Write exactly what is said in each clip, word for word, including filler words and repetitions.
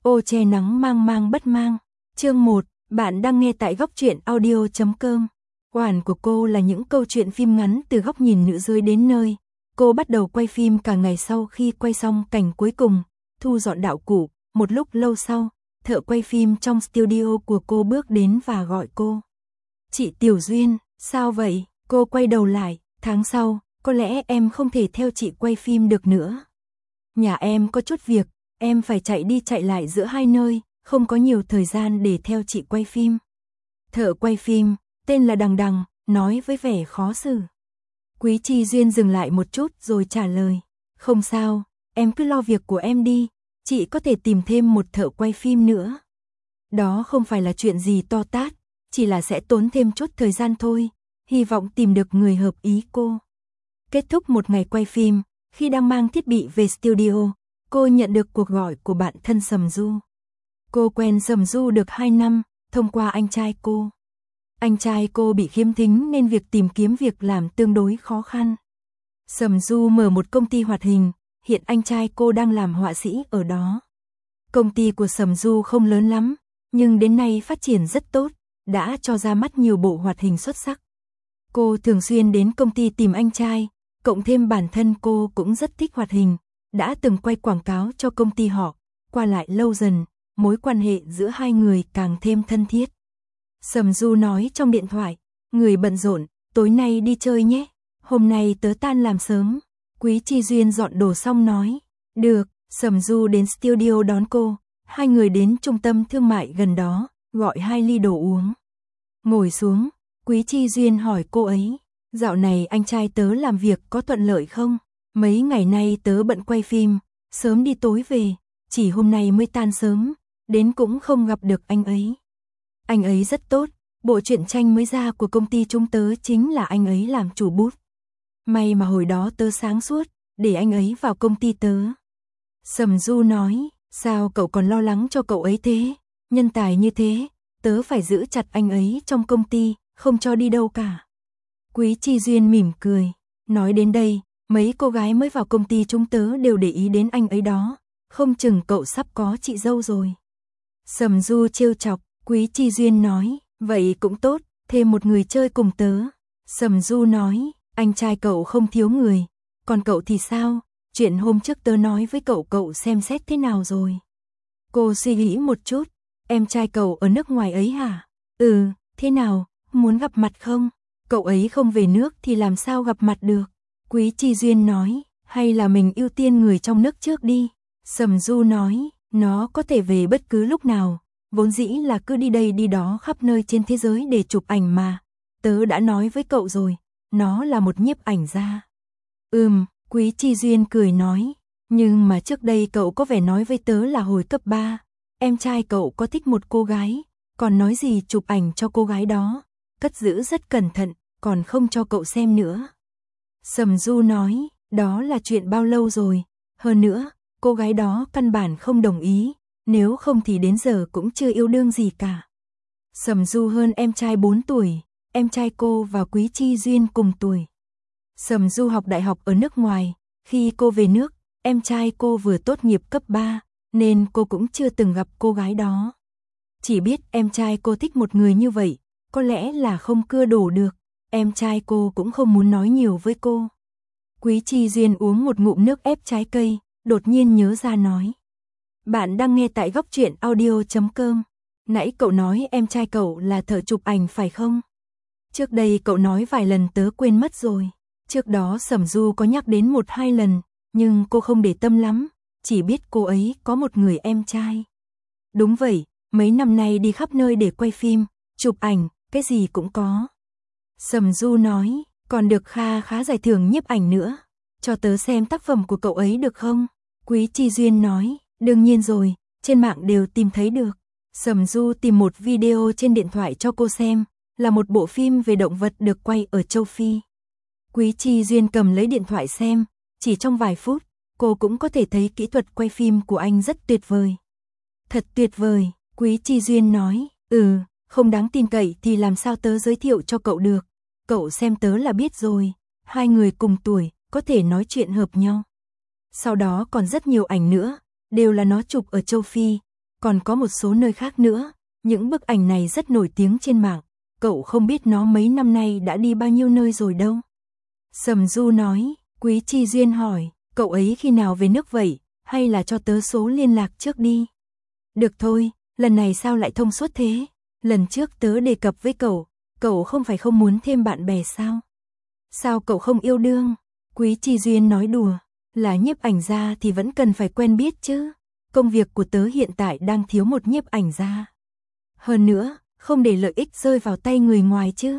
Ô che nắng mang mang bất mang. Chương một, bạn đang nghe tại góc truyện audio chấm com. Quản của cô là những câu chuyện phim ngắn từ góc nhìn nữ giới đến nơi. Cô bắt đầu quay phim cả ngày sau khi quay xong cảnh cuối cùng, thu dọn đạo cụ. Một lúc lâu sau, thợ quay phim trong studio của cô bước đến và gọi cô. Chị Tiểu Duyên, sao vậy? Cô quay đầu lại, tháng sau, có lẽ em không thể theo chị quay phim được nữa. Nhà em có chút việc, em phải chạy đi chạy lại giữa hai nơi, không có nhiều thời gian để theo chị quay phim. Thợ quay phim, tên là Đằng Đằng, nói với vẻ khó xử. Quý Chi Duyên dừng lại một chút rồi trả lời. Không sao, em cứ lo việc của em đi, chị có thể tìm thêm một thợ quay phim nữa. Đó không phải là chuyện gì to tát, chỉ là sẽ tốn thêm chút thời gian thôi, hy vọng tìm được người hợp ý cô. Kết thúc một ngày quay phim, khi đang mang thiết bị về studio, cô nhận được cuộc gọi của bạn thân Sầm Du. Cô quen Sầm Du được hai năm, thông qua anh trai cô. Anh trai cô bị khiếm thính nên việc tìm kiếm việc làm tương đối khó khăn. Sầm Du mở một công ty hoạt hình, hiện anh trai cô đang làm họa sĩ ở đó. Công ty của Sầm Du không lớn lắm, nhưng đến nay phát triển rất tốt, đã cho ra mắt nhiều bộ hoạt hình xuất sắc. Cô thường xuyên đến công ty tìm anh trai, cộng thêm bản thân cô cũng rất thích hoạt hình, đã từng quay quảng cáo cho công ty họ, qua lại lâu dần, mối quan hệ giữa hai người càng thêm thân thiết. Sầm Du nói trong điện thoại, người bận rộn, tối nay đi chơi nhé, hôm nay tớ tan làm sớm. Quý Chi Duyên dọn đồ xong nói, được. Sầm Du đến studio đón cô, hai người đến trung tâm thương mại gần đó, gọi hai ly đồ uống. Ngồi xuống, Quý Chi Duyên hỏi cô ấy, dạo này anh trai tớ làm việc có thuận lợi không? Mấy ngày nay tớ bận quay phim, sớm đi tối về, chỉ hôm nay mới tan sớm, đến cũng không gặp được anh ấy. Anh ấy rất tốt, bộ truyện tranh mới ra của công ty chúng tớ chính là anh ấy làm chủ bút. May mà hồi đó tớ sáng suốt, để anh ấy vào công ty tớ. Sầm Du nói, sao cậu còn lo lắng cho cậu ấy thế? Nhân tài như thế, tớ phải giữ chặt anh ấy trong công ty, không cho đi đâu cả. Quý Chi Duyên mỉm cười, nói đến đây, mấy cô gái mới vào công ty chúng tớ đều để ý đến anh ấy đó, không chừng cậu sắp có chị dâu rồi. Sầm Du trêu chọc, Quý Chi Duyên nói, vậy cũng tốt, thêm một người chơi cùng tớ. Sầm Du nói, anh trai cậu không thiếu người, còn cậu thì sao? Chuyện hôm trước tớ nói với cậu cậu xem xét thế nào rồi? Cô suy nghĩ một chút, em trai cậu ở nước ngoài ấy hả? Ừ, thế nào, muốn gặp mặt không? Cậu ấy không về nước thì làm sao gặp mặt được? Quý Chi Duyên nói, hay là mình ưu tiên người trong nước trước đi? Sầm Du nói, nó có thể về bất cứ lúc nào, vốn dĩ là cứ đi đây đi đó khắp nơi trên thế giới để chụp ảnh mà. Tớ đã nói với cậu rồi, nó là một nhiếp ảnh gia. Ừm, Quý Chi Duyên cười nói, nhưng mà trước đây cậu có vẻ nói với tớ là hồi cấp ba, em trai cậu có thích một cô gái, còn nói gì chụp ảnh cho cô gái đó, cất giữ rất cẩn thận, còn không cho cậu xem nữa. Sầm Du nói, đó là chuyện bao lâu rồi, hơn nữa, cô gái đó căn bản không đồng ý, nếu không thì đến giờ cũng chưa yêu đương gì cả. Sầm Du hơn em trai bốn tuổi, em trai cô và Quý Chi Duyên cùng tuổi. Sầm Du học đại học ở nước ngoài, khi cô về nước, em trai cô vừa tốt nghiệp cấp ba, nên cô cũng chưa từng gặp cô gái đó. Chỉ biết em trai cô thích một người như vậy, có lẽ là không cưa đổ được, em trai cô cũng không muốn nói nhiều với cô. Quý Chi Duyên uống một ngụm nước ép trái cây, đột nhiên nhớ ra nói. Bạn đang nghe tại góc truyện audio chấm com. Nãy cậu nói em trai cậu là thợ chụp ảnh phải không? Trước đây cậu nói vài lần tớ quên mất rồi. Trước đó Sầm Du có nhắc đến một hai lần, nhưng cô không để tâm lắm, chỉ biết cô ấy có một người em trai. Đúng vậy, mấy năm nay đi khắp nơi để quay phim, chụp ảnh, cái gì cũng có. Sầm Du nói, còn được kha khá giải thưởng nhiếp ảnh nữa, cho tớ xem tác phẩm của cậu ấy được không? Quý Chi Duyên nói, đương nhiên rồi, trên mạng đều tìm thấy được. Sầm Du tìm một video trên điện thoại cho cô xem, là một bộ phim về động vật được quay ở châu Phi. Quý Chi Duyên cầm lấy điện thoại xem, chỉ trong vài phút, cô cũng có thể thấy kỹ thuật quay phim của anh rất tuyệt vời. Thật tuyệt vời, Quý Chi Duyên nói, ừ, không đáng tin cậy thì làm sao tớ giới thiệu cho cậu được, cậu xem tớ là biết rồi, hai người cùng tuổi, có thể nói chuyện hợp nhau. Sau đó còn rất nhiều ảnh nữa, đều là nó chụp ở châu Phi, còn có một số nơi khác nữa. Những bức ảnh này rất nổi tiếng trên mạng, cậu không biết nó mấy năm nay đã đi bao nhiêu nơi rồi đâu. Sầm Du nói. Quý Chi Duyên hỏi, cậu ấy khi nào về nước vậy, hay là cho tớ số liên lạc trước đi? Được thôi, lần này sao lại thông suốt thế? Lần trước tớ đề cập với cậu, cậu không phải không muốn thêm bạn bè sao? Sao cậu không yêu đương? Quý Chi Duyên nói đùa, là nhiếp ảnh gia thì vẫn cần phải quen biết chứ. Công việc của tớ hiện tại đang thiếu một nhiếp ảnh gia. Hơn nữa, không để lợi ích rơi vào tay người ngoài chứ.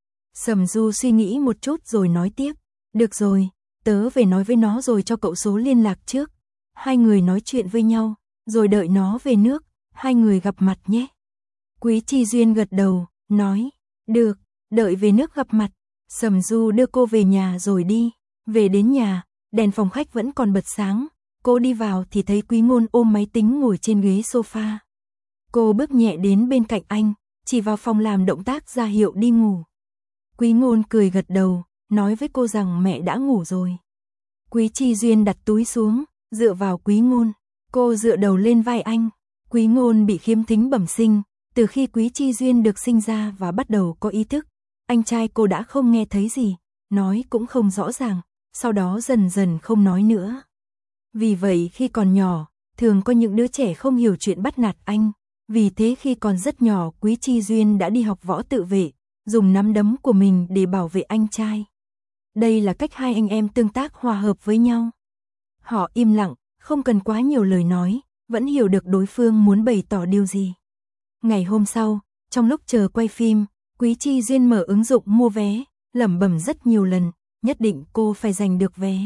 Sầm Du suy nghĩ một chút rồi nói tiếp, được rồi, tớ về nói với nó rồi cho cậu số liên lạc trước. Hai người nói chuyện với nhau, rồi đợi nó về nước, hai người gặp mặt nhé. Quý Chi Duyên gật đầu, nói, được, đợi về nước gặp mặt. Sầm Du đưa cô về nhà rồi đi. Về đến nhà, đèn phòng khách vẫn còn bật sáng. Cô đi vào thì thấy Quý Ngôn ôm máy tính ngồi trên ghế sofa. Cô bước nhẹ đến bên cạnh anh, chỉ vào phòng làm động tác ra hiệu đi ngủ. Quý Ngôn cười gật đầu, nói với cô rằng mẹ đã ngủ rồi. Quý Chi Duyên đặt túi xuống, dựa vào Quý Ngôn. Cô dựa đầu lên vai anh. Quý Ngôn bị khiếm thính bẩm sinh, từ khi Quý Chi Duyên được sinh ra và bắt đầu có ý thức, anh trai cô đã không nghe thấy gì, nói cũng không rõ ràng, sau đó dần dần không nói nữa. Vì vậy khi còn nhỏ, thường có những đứa trẻ không hiểu chuyện bắt nạt anh. Vì thế khi còn rất nhỏ, Quý Chi Duyên đã đi học võ tự vệ, dùng nắm đấm của mình để bảo vệ anh trai. Đây là cách hai anh em tương tác hòa hợp với nhau. Họ im lặng, không cần quá nhiều lời nói, vẫn hiểu được đối phương muốn bày tỏ điều gì. Ngày hôm sau, trong lúc chờ quay phim, Quý Chi Duyên mở ứng dụng mua vé, lẩm bẩm rất nhiều lần, nhất định cô phải giành được vé.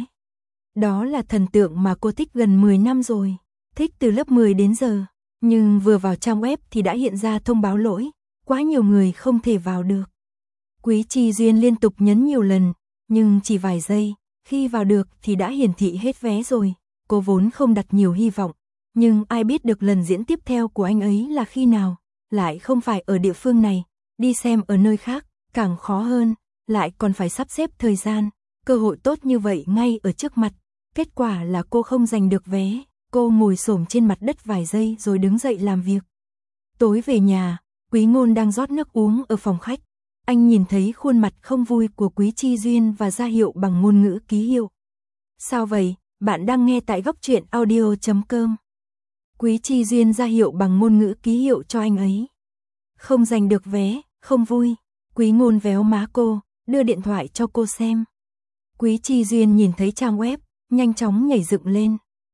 Đó là thần tượng mà cô thích gần mười năm rồi, thích từ lớp mười đến giờ, nhưng vừa vào trang web thì đã hiện ra thông báo lỗi, quá nhiều người không thể vào được. Quý Chi Duyên liên tục nhấn nhiều lần, nhưng chỉ vài giây, khi vào được thì đã hiển thị hết vé rồi. Cô vốn không đặt nhiều hy vọng, nhưng ai biết được lần diễn tiếp theo của anh ấy là khi nào, lại không phải ở địa phương này, đi xem ở nơi khác, càng khó hơn, lại còn phải sắp xếp thời gian, cơ hội tốt như vậy ngay ở trước mặt. Kết quả là cô không giành được vé, cô ngồi xổm trên mặt đất vài giây rồi đứng dậy làm việc. Tối về nhà, Quý Ngôn đang rót nước uống ở phòng khách. Anh nhìn thấy khuôn mặt không vui của Quý Chi Duyên và ra hiệu bằng ngôn ngữ ký hiệu. Sao vậy, bạn đang nghe tại góc truyện audio chấm com. Quý Chi Duyên ra hiệu bằng ngôn ngữ ký hiệu cho anh ấy. Không giành được vé, không vui. Quý Ngôn véo má cô, đưa điện thoại cho cô xem. Quý Chi Duyên nhìn thấy trang web, nhanh chóng nhảy dựng lên.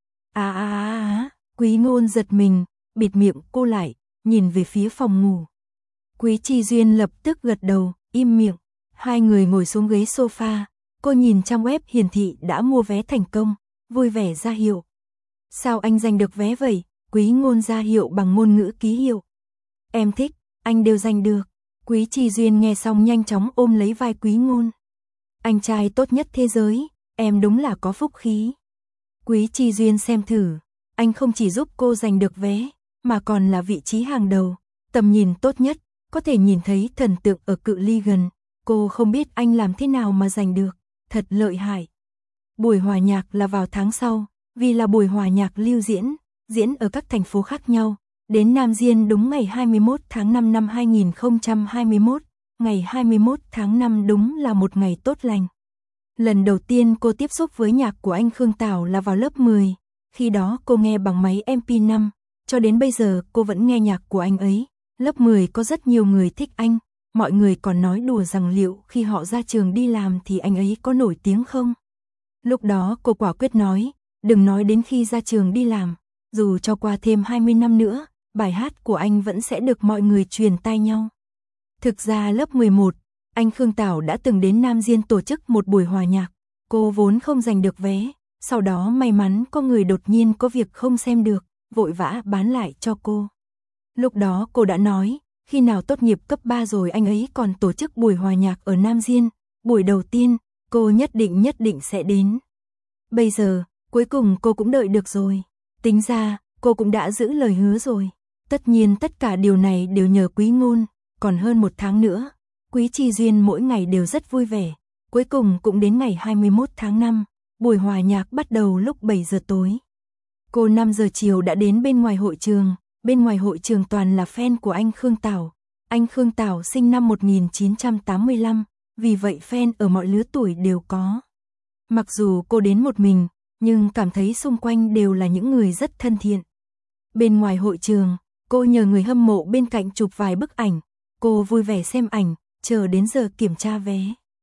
À à à à, Quý Ngôn giật mình, bịt miệng cô lại, nhìn về phía phòng ngủ. Quý Chi Duyên lập tức gật đầu, im miệng. Hai người ngồi xuống ghế sofa, cô nhìn trang web hiển thị đã mua vé thành công, vui vẻ ra hiệu. Sao anh giành được vé vậy? Quý Ngôn ra hiệu bằng ngôn ngữ ký hiệu. Em thích, anh đều giành được. Quý Chi Duyên nghe xong nhanh chóng ôm lấy vai Quý Ngôn. Anh trai tốt nhất thế giới, em đúng là có phúc khí. Quý Chi Duyên xem thử, anh không chỉ giúp cô giành được vé, mà còn là vị trí hàng đầu, tầm nhìn tốt nhất, có thể nhìn thấy thần tượng ở cự ly gần. Cô không biết anh làm thế nào mà giành được, thật lợi hại. Buổi hòa nhạc là vào tháng sau, vì là buổi hòa nhạc lưu diễn, diễn ở các thành phố khác nhau. Đến Nam Diên đúng ngày hai mươi mốt tháng năm năm hai nghìn không trăm hai mươi mốt, ngày hai mươi mốt tháng năm đúng là một ngày tốt lành. Lần đầu tiên cô tiếp xúc với nhạc của anh Khương Tảo là vào lớp mười, khi đó cô nghe bằng máy em pê năm, cho đến bây giờ cô vẫn nghe nhạc của anh ấy. Lớp mười có rất nhiều người thích anh, mọi người còn nói đùa rằng liệu khi họ ra trường đi làm thì anh ấy có nổi tiếng không? Lúc đó cô quả quyết nói, đừng nói đến khi ra trường đi làm, dù cho qua thêm hai mươi năm nữa, bài hát của anh vẫn sẽ được mọi người truyền tai nhau. Thực ra lớp mười một, anh Khương Tảo đã từng đến Nam Diên tổ chức một buổi hòa nhạc. Cô vốn không giành được vé, sau đó may mắn có người đột nhiên có việc không xem được, vội vã bán lại cho cô. Lúc đó cô đã nói, khi nào tốt nghiệp cấp ba rồi anh ấy còn tổ chức buổi hòa nhạc ở Nam Diên, buổi đầu tiên, cô nhất định nhất định sẽ đến. Bây giờ, cuối cùng cô cũng đợi được rồi. Tính ra, cô cũng đã giữ lời hứa rồi. Tất nhiên tất cả điều này đều nhờ Quý Ngôn, còn hơn một tháng nữa. Quý Chi Duyên mỗi ngày đều rất vui vẻ. Cuối cùng cũng đến ngày hai mươi mốt tháng năm, buổi hòa nhạc bắt đầu lúc bảy giờ tối. Cô năm giờ chiều đã đến bên ngoài hội trường, bên ngoài hội trường toàn là fan của anh Khương Tảo. Anh Khương Tảo sinh năm một nghìn chín trăm tám mươi lăm, vì vậy fan ở mọi lứa tuổi đều có. Mặc dù cô đến một mình, nhưng cảm thấy xung quanh đều là những người rất thân thiện. Bên ngoài hội trường, cô nhờ người hâm mộ bên cạnh chụp vài bức ảnh, cô vui vẻ xem ảnh, chờ đến giờ kiểm tra vé.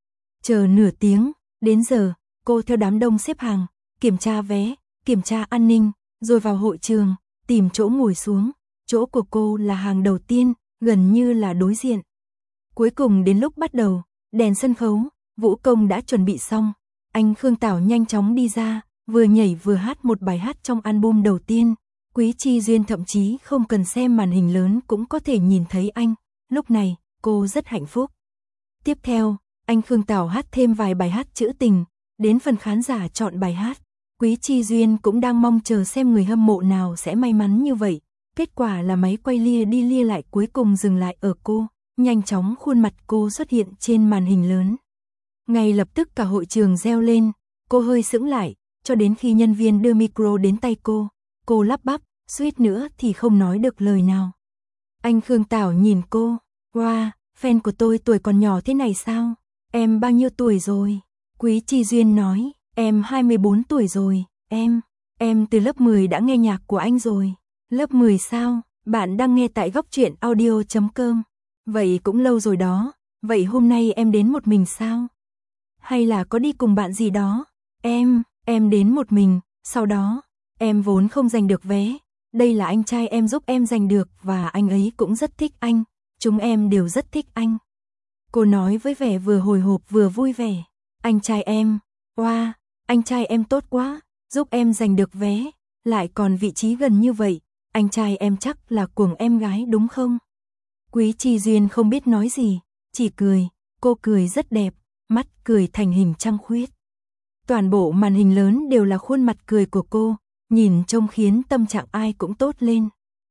Chờ nửa tiếng, đến giờ, cô theo đám đông xếp hàng, kiểm tra vé, kiểm tra an ninh, rồi vào hội trường, tìm chỗ ngồi xuống. Chỗ của cô là hàng đầu tiên, gần như là đối diện. Cuối cùng đến lúc bắt đầu, đèn sân khấu, vũ công đã chuẩn bị xong. Anh Khương Tảo nhanh chóng đi ra, vừa nhảy vừa hát một bài hát trong album đầu tiên. Quý Chi Duyên thậm chí không cần xem màn hình lớn cũng có thể nhìn thấy anh. Lúc này, cô rất hạnh phúc. Tiếp theo, anh Khương Tảo hát thêm vài bài hát trữ tình, đến phần khán giả chọn bài hát. Quý Chi Duyên cũng đang mong chờ xem người hâm mộ nào sẽ may mắn như vậy. Kết quả là máy quay lia đi lia lại cuối cùng dừng lại ở cô. Nhanh chóng khuôn mặt cô xuất hiện trên màn hình lớn. Ngay lập tức cả hội trường reo lên, cô hơi sững lại, cho đến khi nhân viên đưa micro đến tay cô. Cô lắp bắp, suýt nữa thì không nói được lời nào. Anh Khương Tảo nhìn cô, wow, fan của tôi tuổi còn nhỏ thế này sao? Em bao nhiêu tuổi rồi? Quý Chi Duyên nói, em hai mươi bốn tuổi rồi, em, em từ lớp mười đã nghe nhạc của anh rồi. Lớp mười sao? Bạn đang nghe tại góc truyện audio chấm com. Vậy cũng lâu rồi đó, vậy hôm nay em đến một mình sao? Hay là có đi cùng bạn gì đó? Em, em đến một mình, sau đó, em vốn không giành được vé. Đây là anh trai em giúp em giành được và anh ấy cũng rất thích anh. Chúng em đều rất thích anh. Cô nói với vẻ vừa hồi hộp vừa vui vẻ. Anh trai em, wow, anh trai em tốt quá, giúp em giành được vé, lại còn vị trí gần như vậy. Anh trai em chắc là cuồng em gái đúng không? Quý Chi Duyên không biết nói gì, chỉ cười, cô cười rất đẹp, mắt cười thành hình trăng khuyết. Toàn bộ màn hình lớn đều là khuôn mặt cười của cô, nhìn trông khiến tâm trạng ai cũng tốt lên.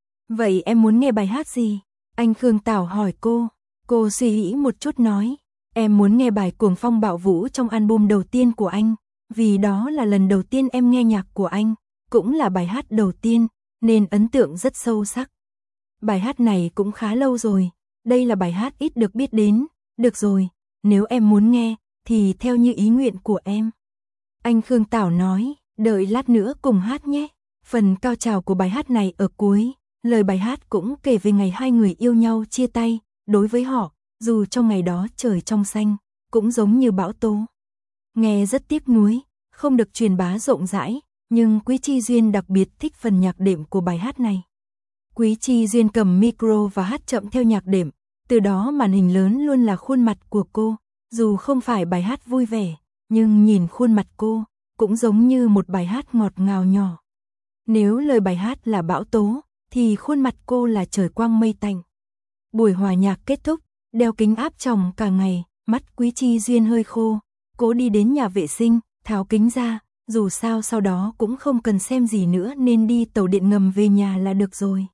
Vậy em muốn nghe bài hát gì? Anh Khương Tảo hỏi cô, cô suy nghĩ một chút nói, em muốn nghe bài Cuồng Phong Bạo Vũ trong album đầu tiên của anh, vì đó là lần đầu tiên em nghe nhạc của anh, cũng là bài hát đầu tiên, nên ấn tượng rất sâu sắc. Bài hát này cũng khá lâu rồi, đây là bài hát ít được biết đến, được rồi, nếu em muốn nghe, thì theo như ý nguyện của em. Anh Khương Tảo nói, đợi lát nữa cùng hát nhé. Phần cao trào của bài hát này ở cuối, lời bài hát cũng kể về ngày hai người yêu nhau chia tay, đối với họ, dù trong ngày đó trời trong xanh, cũng giống như bão tố. Nghe rất tiếc nuối, không được truyền bá rộng rãi, nhưng Quý Chi Duyên đặc biệt thích phần nhạc đệm của bài hát này. Quý Chi Duyên cầm micro và hát chậm theo nhạc đệm, từ đó màn hình lớn luôn là khuôn mặt của cô, dù không phải bài hát vui vẻ, nhưng nhìn khuôn mặt cô, cũng giống như một bài hát ngọt ngào nhỏ. Nếu lời bài hát là bão tố, thì khuôn mặt cô là trời quang mây tạnh. Buổi hòa nhạc kết thúc, đeo kính áp tròng cả ngày, mắt Quý Chi Duyên hơi khô, cô đi đến nhà vệ sinh, tháo kính ra, dù sao sau đó cũng không cần xem gì nữa nên đi tàu điện ngầm về nhà là được rồi.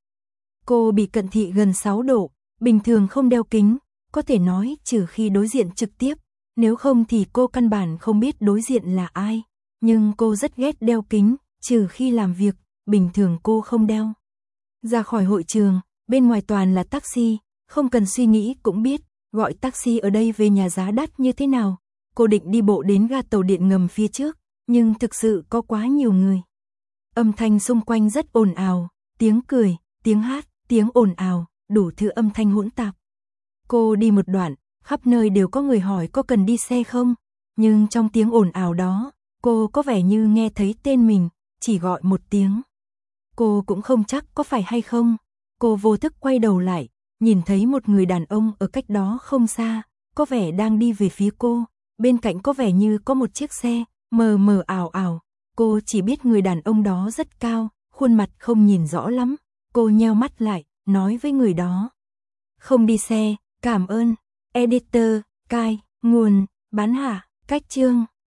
Cô bị cận thị gần sáu độ, bình thường không đeo kính, có thể nói trừ khi đối diện trực tiếp, nếu không thì cô căn bản không biết đối diện là ai. Nhưng cô rất ghét đeo kính, trừ khi làm việc, bình thường cô không đeo. Ra khỏi hội trường, bên ngoài toàn là taxi, không cần suy nghĩ cũng biết, gọi taxi ở đây về nhà giá đắt như thế nào. Cô định đi bộ đến ga tàu điện ngầm phía trước, nhưng thực sự có quá nhiều người. Âm thanh xung quanh rất ồn ào, tiếng cười, tiếng hát, tiếng ồn ào, đủ thứ âm thanh hỗn tạp. Cô đi một đoạn, khắp nơi đều có người hỏi có cần đi xe không, nhưng trong tiếng ồn ào đó, cô có vẻ như nghe thấy tên mình, chỉ gọi một tiếng. Cô cũng không chắc có phải hay không, cô vô thức quay đầu lại, nhìn thấy một người đàn ông ở cách đó không xa, có vẻ đang đi về phía cô, bên cạnh có vẻ như có một chiếc xe, mờ mờ ảo ảo, cô chỉ biết người đàn ông đó rất cao, khuôn mặt không nhìn rõ lắm, cô nheo mắt lại, nói với người đó. Không đi xe, cảm ơn, editor, cai, nguồn, bán hạ, cách chương.